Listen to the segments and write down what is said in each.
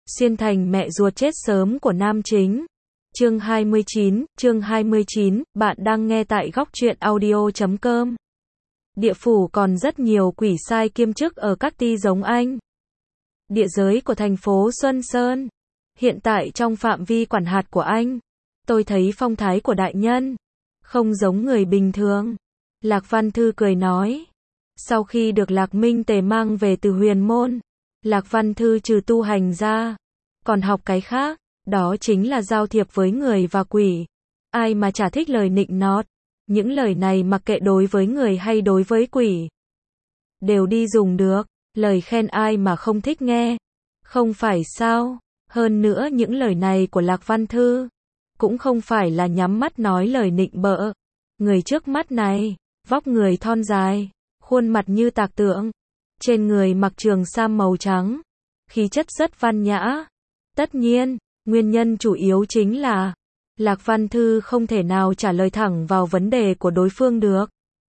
Xuyên thành mẹ ruột chết sớm của nam chính. Chương 29, bạn đang nghe tại góc truyện audio.com. Địa phủ còn rất nhiều quỷ sai kiêm chức ở các ty giống anh. Địa giới của thành phố Xuân Sơn. Hiện tại trong phạm vi quản hạt của anh, tôi thấy phong thái của đại nhân không giống người bình thường. Lạc Văn Thư cười nói. Sau khi được Lạc Minh Tề mang về từ Huyền Môn, Lạc Văn Thư trừ tu hành ra, còn học cái khác, đó chính là giao thiệp với người và quỷ. Ai mà chả thích lời nịnh nọt, những lời này mặc kệ đối với người hay đối với quỷ, đều đi dùng được, lời khen ai mà không thích nghe, không phải sao? Hơn nữa những lời này của Lạc Văn Thư, cũng không phải là nhắm mắt nói lời nịnh bợ. Người trước mắt này, vóc người thon dài, khuôn mặt như tạc tượng, trên người mặc trường sam màu trắng, khí chất rất văn nhã. Tất nhiên, nguyên nhân chủ yếu chính là Lạc Văn Thư không thể nào trả lời thẳng vào vấn đề của đối phương được.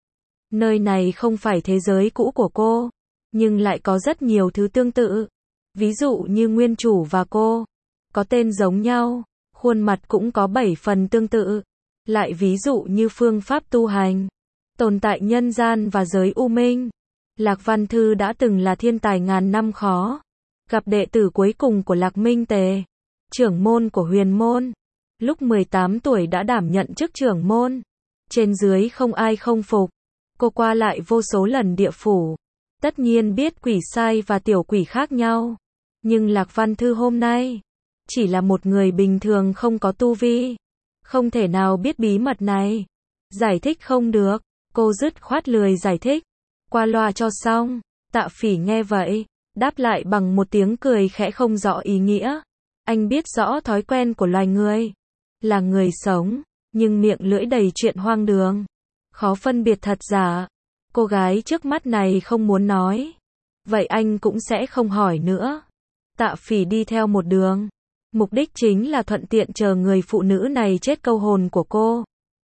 Nơi này không phải thế giới cũ của cô, nhưng lại có rất nhiều thứ tương tự. Ví dụ như nguyên chủ và cô có tên giống nhau, khuôn mặt cũng có 7 phần tương tự. Lại ví dụ như phương pháp tu hành, tồn tại nhân gian và giới u minh. Lạc Văn Thư đã từng là thiên tài ngàn năm khó gặp đệ tử cuối cùng của Lạc Minh Tề, trưởng môn của Huyền Môn. Lúc 18 tuổi đã đảm nhận chức trưởng môn. Trên dưới không ai không phục. Cô qua lại vô số lần địa phủ, tất nhiên biết quỷ sai và tiểu quỷ khác nhau. Nhưng Lạc Văn Thư hôm nay chỉ là một người bình thường không có tu vi, không thể nào biết bí mật này. Giải thích không được, cô dứt khoát lười giải thích, qua loa cho xong. Tạ Phỉ nghe vậy, đáp lại bằng một tiếng cười khẽ không rõ ý nghĩa. Anh biết rõ thói quen của loài người, là người sống, nhưng miệng lưỡi đầy chuyện hoang đường, khó phân biệt thật giả. Cô gái trước mắt này không muốn nói, vậy anh cũng sẽ không hỏi nữa. Tạ Phỉ đi theo một đường, mục đích chính là thuận tiện chờ người phụ nữ này chết câu hồn của cô.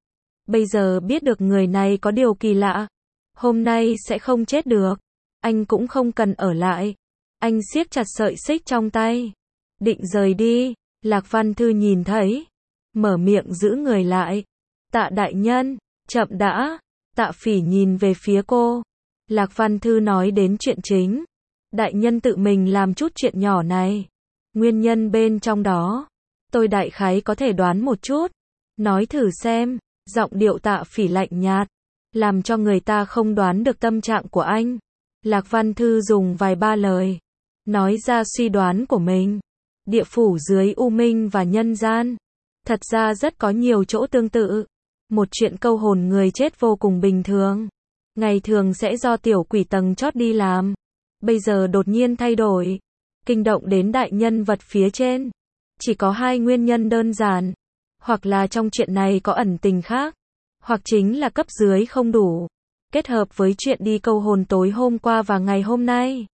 Bây giờ biết được người này có điều kỳ lạ, hôm nay sẽ không chết được, anh cũng không cần ở lại. Anh siết chặt sợi xích trong tay, định rời đi. Lạc Văn Thư nhìn thấy, mở miệng giữ người lại. Tạ đại nhân, chậm đã. Tạ Phỉ nhìn về phía cô. Lạc Văn Thư nói đến chuyện chính. Đại nhân tự mình làm chút chuyện nhỏ này, nguyên nhân bên trong đó, tôi đại khái có thể đoán một chút. Nói thử xem. Giọng điệu Tạ Phỉ lạnh nhạt, làm cho người ta không đoán được tâm trạng của anh. Lạc Văn Thư dùng vài ba lời, nói ra suy đoán của mình. Địa phủ dưới u minh và nhân gian, thật ra rất có nhiều chỗ tương tự. Một chuyện câu hồn người chết vô cùng bình thường. Ngày thường sẽ do tiểu quỷ tầng chót đi làm. Bây giờ đột nhiên thay đổi, kinh động đến đại nhân vật phía trên. Chỉ có hai nguyên nhân đơn giản. Hoặc là trong chuyện này có ẩn tình khác, hoặc chính là cấp dưới không đủ, kết hợp với chuyện đi câu hồn tối hôm qua và ngày hôm nay.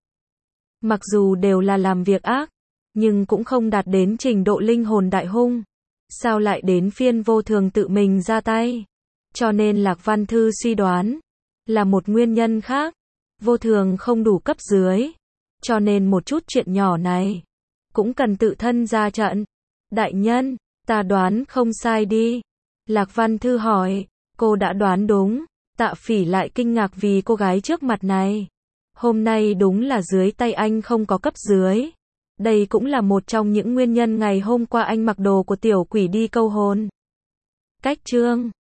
Mặc dù đều là làm việc ác, nhưng cũng không đạt đến trình độ linh hồn đại hung. Sao lại đến phiên vô thường tự mình ra tay? Cho nên Lạc Văn Thư suy đoán là một nguyên nhân khác. Vô thường không đủ cấp dưới, cho nên một chút chuyện nhỏ này cũng cần tự thân ra trận. Đại nhân, ta đoán không sai đi? Lạc Văn Thư hỏi. Cô đã đoán đúng. Tạ Phỉ lại kinh ngạc vì cô gái trước mặt này. Hôm nay đúng là dưới tay anh không có cấp dưới. Đây cũng là một trong những nguyên nhân ngày hôm qua anh mặc đồ của tiểu quỷ đi câu hồn. Cách chương